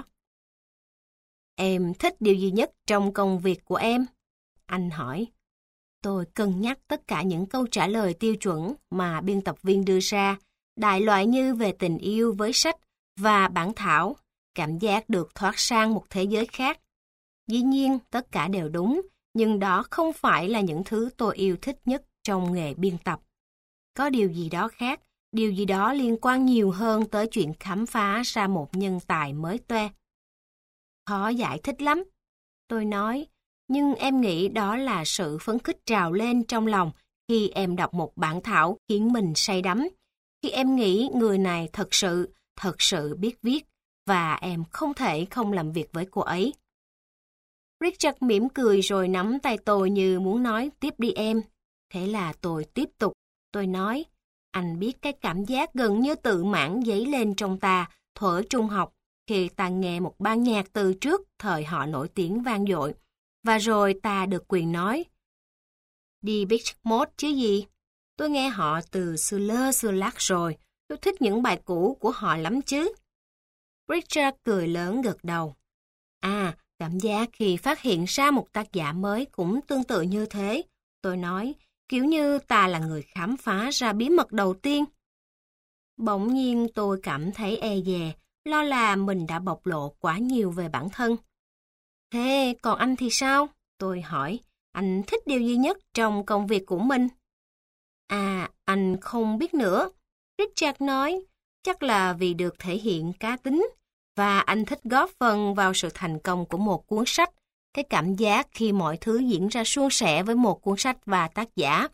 Em thích điều gì nhất trong công việc của em? Anh hỏi. Tôi cân nhắc tất cả những câu trả lời tiêu chuẩn mà biên tập viên đưa ra, đại loại như về tình yêu với sách và bản thảo, cảm giác được thoát sang một thế giới khác. Dĩ nhiên, tất cả đều đúng, nhưng đó không phải là những thứ tôi yêu thích nhất trong nghề biên tập. Có điều gì đó khác, điều gì đó liên quan nhiều hơn tới chuyện khám phá ra một nhân tài mới toe. Khó giải thích lắm, tôi nói, nhưng em nghĩ đó là sự phấn khích trào lên trong lòng khi em đọc một bản thảo khiến mình say đắm, khi em nghĩ người này thật sự, thật sự biết viết, và em không thể không làm việc với cô ấy. Richard mỉm cười rồi nắm tay tôi như muốn nói tiếp đi em. Thế là tôi tiếp tục, tôi nói, anh biết cái cảm giác gần như tự mãn dấy lên trong ta thuở trung học khi ta nghe một ban nhạc từ trước thời họ nổi tiếng vang dội, và rồi ta được quyền nói. Đi Beach Mode chứ gì? Tôi nghe họ từ xưa lơ xưa lắc rồi, tôi thích những bài cũ của họ lắm chứ. Richard cười lớn gật đầu. À, cảm giác khi phát hiện ra một tác giả mới cũng tương tự như thế. Tôi nói, kiểu như ta là người khám phá ra bí mật đầu tiên. Bỗng nhiên tôi cảm thấy e dè, lo là mình đã bộc lộ quá nhiều về bản thân. Thế còn anh thì sao? Tôi hỏi, anh thích điều gì nhất trong công việc của mình? À, anh không biết nữa. Richard nói, chắc là vì được thể hiện cá tính, và anh thích góp phần vào sự thành công của một cuốn sách. Cái cảm giác khi mọi thứ diễn ra suôn sẻ với một cuốn sách và tác giả,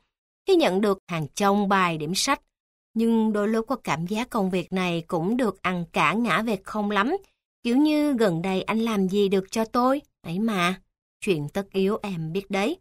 khi nhận được hàng chông bài điểm sách. Nhưng đôi lúc có cảm giác công việc này cũng được ăn cả ngã về không lắm. Kiểu như gần đây anh làm gì được cho tôi? Ấy mà, chuyện tất yếu em biết đấy.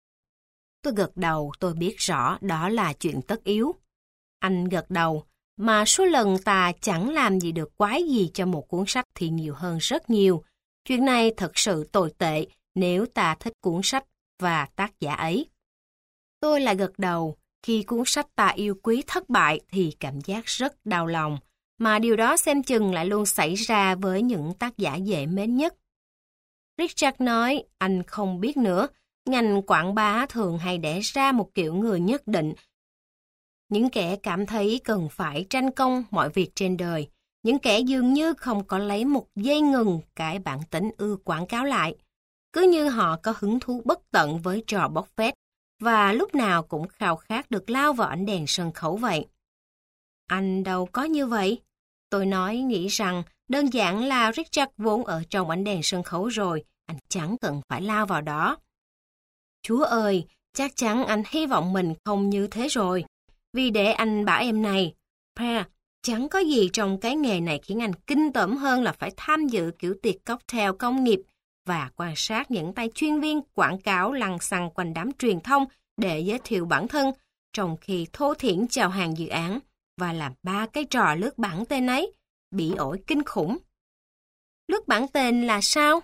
Tôi gật đầu, tôi biết rõ đó là chuyện tất yếu. Anh gật đầu, mà số lần ta chẳng làm gì được quái gì cho một cuốn sách thì nhiều hơn rất nhiều. Chuyện này thật sự tồi tệ nếu ta thích cuốn sách và tác giả ấy. Tôi lại gật đầu, khi cuốn sách ta yêu quý thất bại thì cảm giác rất đau lòng, mà điều đó xem chừng lại luôn xảy ra với những tác giả dễ mến nhất. Richard nói, anh không biết nữa, ngành quảng bá thường hay đẻ ra một kiểu người nhất định. Những kẻ cảm thấy cần phải tranh công mọi việc trên đời, những kẻ dường như không có lấy một giây ngừng cái bản tính ưa quảng cáo lại. Cứ như họ có hứng thú bất tận với trò bốc phét, và lúc nào cũng khao khát được lao vào ánh đèn sân khấu vậy. Anh đâu có như vậy. Tôi nói nghĩ rằng đơn giản là Richard vốn ở trong ánh đèn sân khấu rồi, anh chẳng cần phải lao vào đó. Chúa ơi, chắc chắn anh hy vọng mình không như thế rồi. Vì để anh bảo em này, Pa, chẳng có gì trong cái nghề này khiến anh kinh tởm hơn là phải tham dự kiểu tiệc cocktail công nghiệp và quan sát những tay chuyên viên quảng cáo lăng xăng quanh đám truyền thông để giới thiệu bản thân, trong khi thô thiển chào hàng dự án và làm ba cái trò lướt bảng tên ấy, bị ổi kinh khủng. Lướt bảng tên là sao?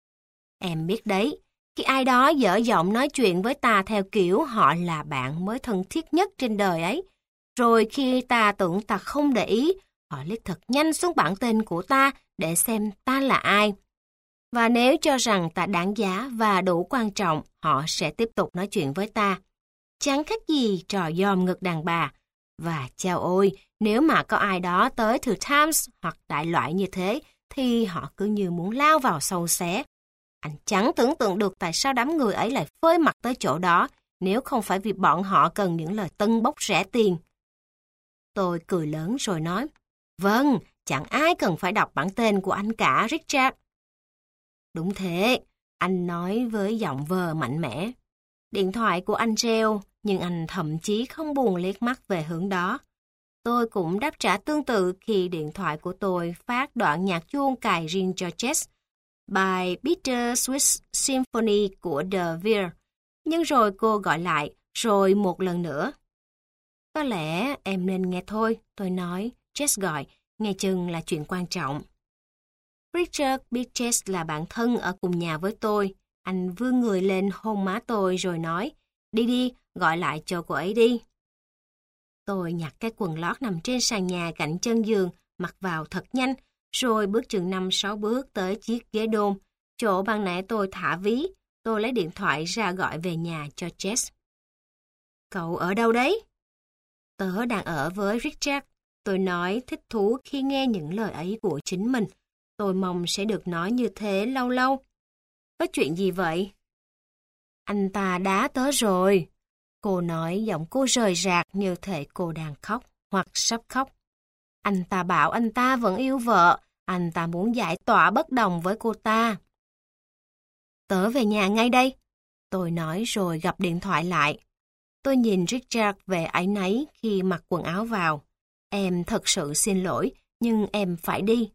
Em biết đấy, khi ai đó dở giọng nói chuyện với ta theo kiểu họ là bạn mới thân thiết nhất trên đời ấy, rồi khi ta tưởng ta không để ý, họ liếc thật nhanh xuống bảng tên của ta để xem ta là ai. Và nếu cho rằng ta đáng giá và đủ quan trọng, họ sẽ tiếp tục nói chuyện với ta. Chẳng khác gì trò dòm ngực đàn bà. Và chao ôi, nếu mà có ai đó tới từ Times hoặc đại loại như thế, thì họ cứ như muốn lao vào sâu xé. Anh chẳng tưởng tượng được tại sao đám người ấy lại phơi mặt tới chỗ đó, nếu không phải vì bọn họ cần những lời tân bốc rẻ tiền. Tôi cười lớn rồi nói, vâng, chẳng ai cần phải đọc bản tên của anh cả, Richard. Đúng thế, anh nói với giọng vờ mạnh mẽ. Điện thoại của anh reo, nhưng anh thậm chí không buồn liếc mắt về hướng đó. Tôi cũng đáp trả tương tự khi điện thoại của tôi phát đoạn nhạc chuông cài riêng cho Jess, bài Bitter Sweet Symphony của The Veer. Nhưng rồi cô gọi lại, rồi một lần nữa. Có lẽ em nên nghe thôi, tôi nói. Jess gọi, nghe chừng là chuyện quan trọng. Richard biết Jess là bạn thân ở cùng nhà với tôi. Anh vươn người lên hôn má tôi rồi nói, đi đi, gọi lại cho cô ấy đi. Tôi nhặt cái quần lót nằm trên sàn nhà cạnh chân giường, mặc vào thật nhanh, rồi bước chừng năm sáu bước tới chiếc ghế đôn, chỗ ban nãy tôi thả ví. Tôi lấy điện thoại ra gọi về nhà cho Jess. Cậu ở đâu đấy? Tớ đang ở với Richard. Tôi nói thích thú khi nghe những lời ấy của chính mình. Tôi mong sẽ được nói như thế lâu lâu. Có chuyện gì vậy? Anh ta đã tới rồi. Cô nói giọng cô rời rạc như thể cô đang khóc hoặc sắp khóc. Anh ta bảo anh ta vẫn yêu vợ. Anh ta muốn giải tỏa bất đồng với cô ta. Tớ về nhà ngay đây. Tôi nói rồi gập điện thoại lại. Tôi nhìn Richard về áy náy khi mặc quần áo vào. Em thật sự xin lỗi, nhưng em phải đi.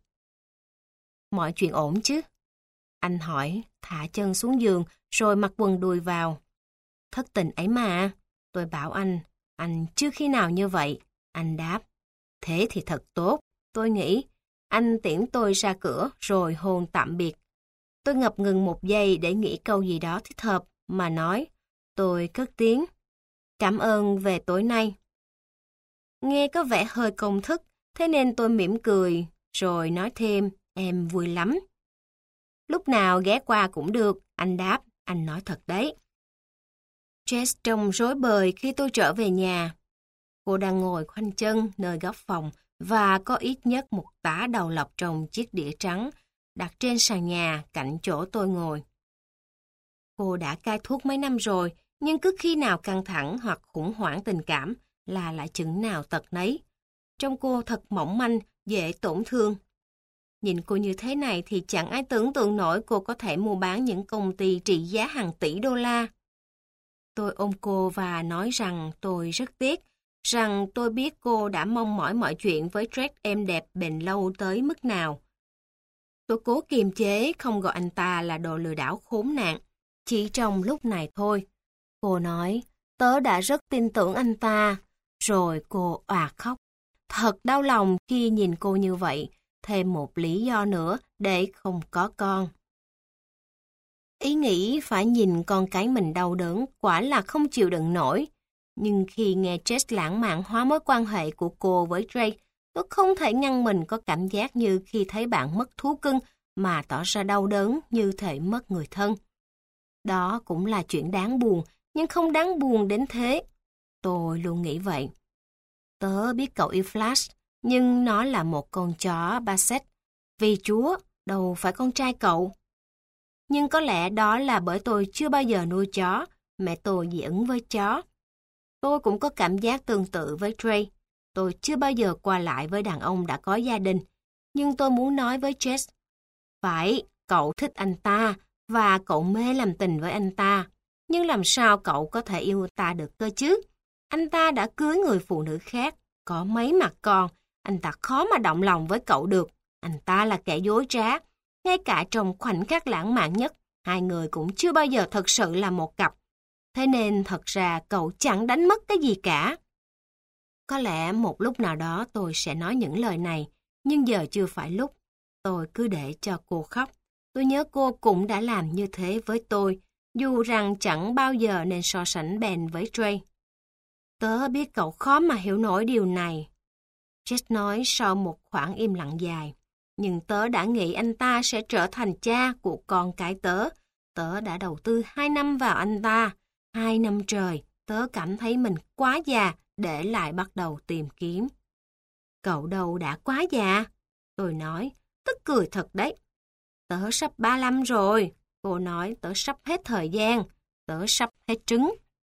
Mọi chuyện ổn chứ? Anh hỏi, thả chân xuống giường, rồi mặc quần đùi vào. Thất tình ấy mà. Tôi bảo anh, anh chưa khi nào như vậy. Anh đáp, thế thì thật tốt. Tôi nghĩ, anh tiễn tôi ra cửa, rồi hôn tạm biệt. Tôi ngập ngừng một giây để nghĩ câu gì đó thích hợp, mà nói, tôi cất tiếng. Cảm ơn về tối nay. Nghe có vẻ hơi công thức, thế nên tôi mỉm cười, rồi nói thêm, em vui lắm. Lúc nào ghé qua cũng được, anh đáp, anh nói thật đấy. Jess trông rối bời khi tôi trở về nhà. Cô đang ngồi khoanh chân nơi góc phòng và có ít nhất một tả đầu lọc trong chiếc đĩa trắng đặt trên sàn nhà cạnh chỗ tôi ngồi. Cô đã cai thuốc mấy năm rồi, nhưng cứ khi nào căng thẳng hoặc khủng hoảng tình cảm là lại chừng nào tật nấy. Trông cô thật mỏng manh, dễ tổn thương. Nhìn cô như thế này thì chẳng ai tưởng tượng nổi cô có thể mua bán những công ty trị giá hàng tỷ đô la. Tôi ôm cô và nói rằng tôi rất tiếc, rằng tôi biết cô đã mong mỏi mọi chuyện với Drake êm đẹp bền lâu tới mức nào. Tôi cố kiềm chế không gọi anh ta là đồ lừa đảo khốn nạn, chỉ trong lúc này thôi. Cô nói, tớ đã rất tin tưởng anh ta, rồi cô òa khóc. Thật đau lòng khi nhìn cô như vậy, thêm một lý do nữa để không có con. Ý nghĩ phải nhìn con cái mình đau đớn quả là không chịu đựng nổi. Nhưng khi nghe Jess lãng mạn hóa mối quan hệ của cô với Drake, tôi không thể ngăn mình có cảm giác như khi thấy bạn mất thú cưng mà tỏ ra đau đớn như thể mất người thân. Đó cũng là chuyện đáng buồn, nhưng không đáng buồn đến thế. Tôi luôn nghĩ vậy. Tớ biết cậu yêu Flash, nhưng nó là một con chó Basset. Vì Chúa, đâu phải con trai cậu. Nhưng có lẽ đó là bởi tôi chưa bao giờ nuôi chó, mẹ tôi dị ứng với chó. Tôi cũng có cảm giác tương tự với Trey. Tôi chưa bao giờ qua lại với đàn ông đã có gia đình, nhưng tôi muốn nói với Jess. Phải, cậu thích anh ta, và cậu mê làm tình với anh ta. Nhưng làm sao cậu có thể yêu ta được cơ chứ? Anh ta đã cưới người phụ nữ khác, có mấy mặt con, anh ta khó mà động lòng với cậu được. Anh ta là kẻ dối trá. Ngay cả trong khoảnh khắc lãng mạn nhất, hai người cũng chưa bao giờ thật sự là một cặp. Thế nên thật ra cậu chẳng đánh mất cái gì cả. Có lẽ một lúc nào đó tôi sẽ nói những lời này, nhưng giờ chưa phải lúc. Tôi cứ để cho cô khóc. Tôi nhớ cô cũng đã làm như thế với tôi, dù rằng chẳng bao giờ nên so sánh bền với Trey. Tớ biết cậu khó mà hiểu nổi điều này. Jess nói sau một khoảng im lặng dài. Nhưng tớ đã nghĩ anh ta sẽ trở thành cha của con cái tớ. Tớ đã đầu tư hai năm vào anh ta. Hai năm trời, tớ cảm thấy mình quá già để lại bắt đầu tìm kiếm. Cậu đâu đã quá già? Tôi nói, tức cười thật đấy. Tớ sắp ba lăm rồi. Cô nói tớ sắp hết thời gian. Tớ sắp hết trứng.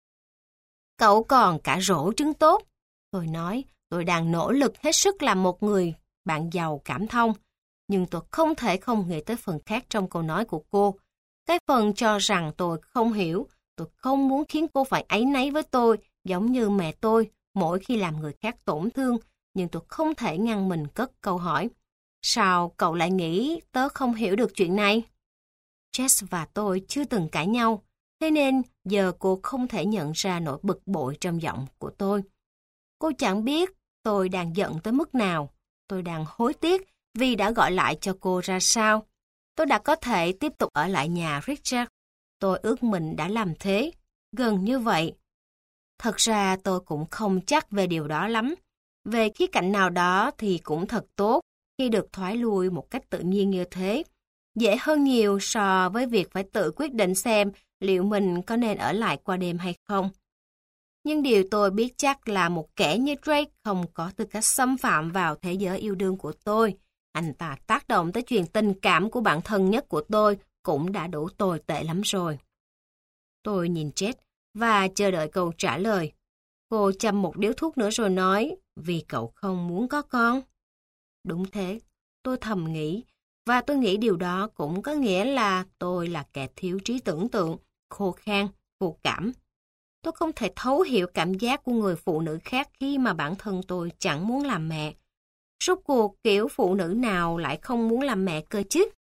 Cậu còn cả rổ trứng tốt. Tôi nói, tôi đang nỗ lực hết sức làm một người bạn giàu cảm thông. Nhưng tôi không thể không nghĩ tới phần khác trong câu nói của cô. Cái phần cho rằng tôi không hiểu, tôi không muốn khiến cô phải áy náy với tôi, giống như mẹ tôi, mỗi khi làm người khác tổn thương, nhưng tôi không thể ngăn mình cất câu hỏi. Sao cậu lại nghĩ tớ không hiểu được chuyện này? Jess và tôi chưa từng cãi nhau, thế nên giờ cô không thể nhận ra nỗi bực bội trong giọng của tôi. Cô chẳng biết tôi đang giận tới mức nào, tôi đang hối tiếc vì đã gọi lại cho cô ra sao. Tôi đã có thể tiếp tục ở lại nhà Richard. Tôi ước mình đã làm thế, gần như vậy. Thật ra tôi cũng không chắc về điều đó lắm. Về khía cạnh nào đó thì cũng thật tốt khi được thoái lui một cách tự nhiên như thế. Dễ hơn nhiều so với việc phải tự quyết định xem liệu mình có nên ở lại qua đêm hay không. Nhưng điều tôi biết chắc là một kẻ như Drake không có tư cách xâm phạm vào thế giới yêu đương của tôi. Anh ta tác động tới chuyện tình cảm của bạn thân nhất của tôi cũng đã đủ tồi tệ lắm rồi. Tôi nhìn Jess và chờ đợi câu trả lời. Cô châm một điếu thuốc nữa rồi nói, vì cậu không muốn có con. Đúng thế, tôi thầm nghĩ, và tôi nghĩ điều đó cũng có nghĩa là tôi là kẻ thiếu trí tưởng tượng, khô khan, vô cảm. Tôi không thể thấu hiểu cảm giác của người phụ nữ khác khi mà bản thân tôi chẳng muốn làm mẹ. Rốt cuộc kiểu phụ nữ nào lại không muốn làm mẹ cơ chứ?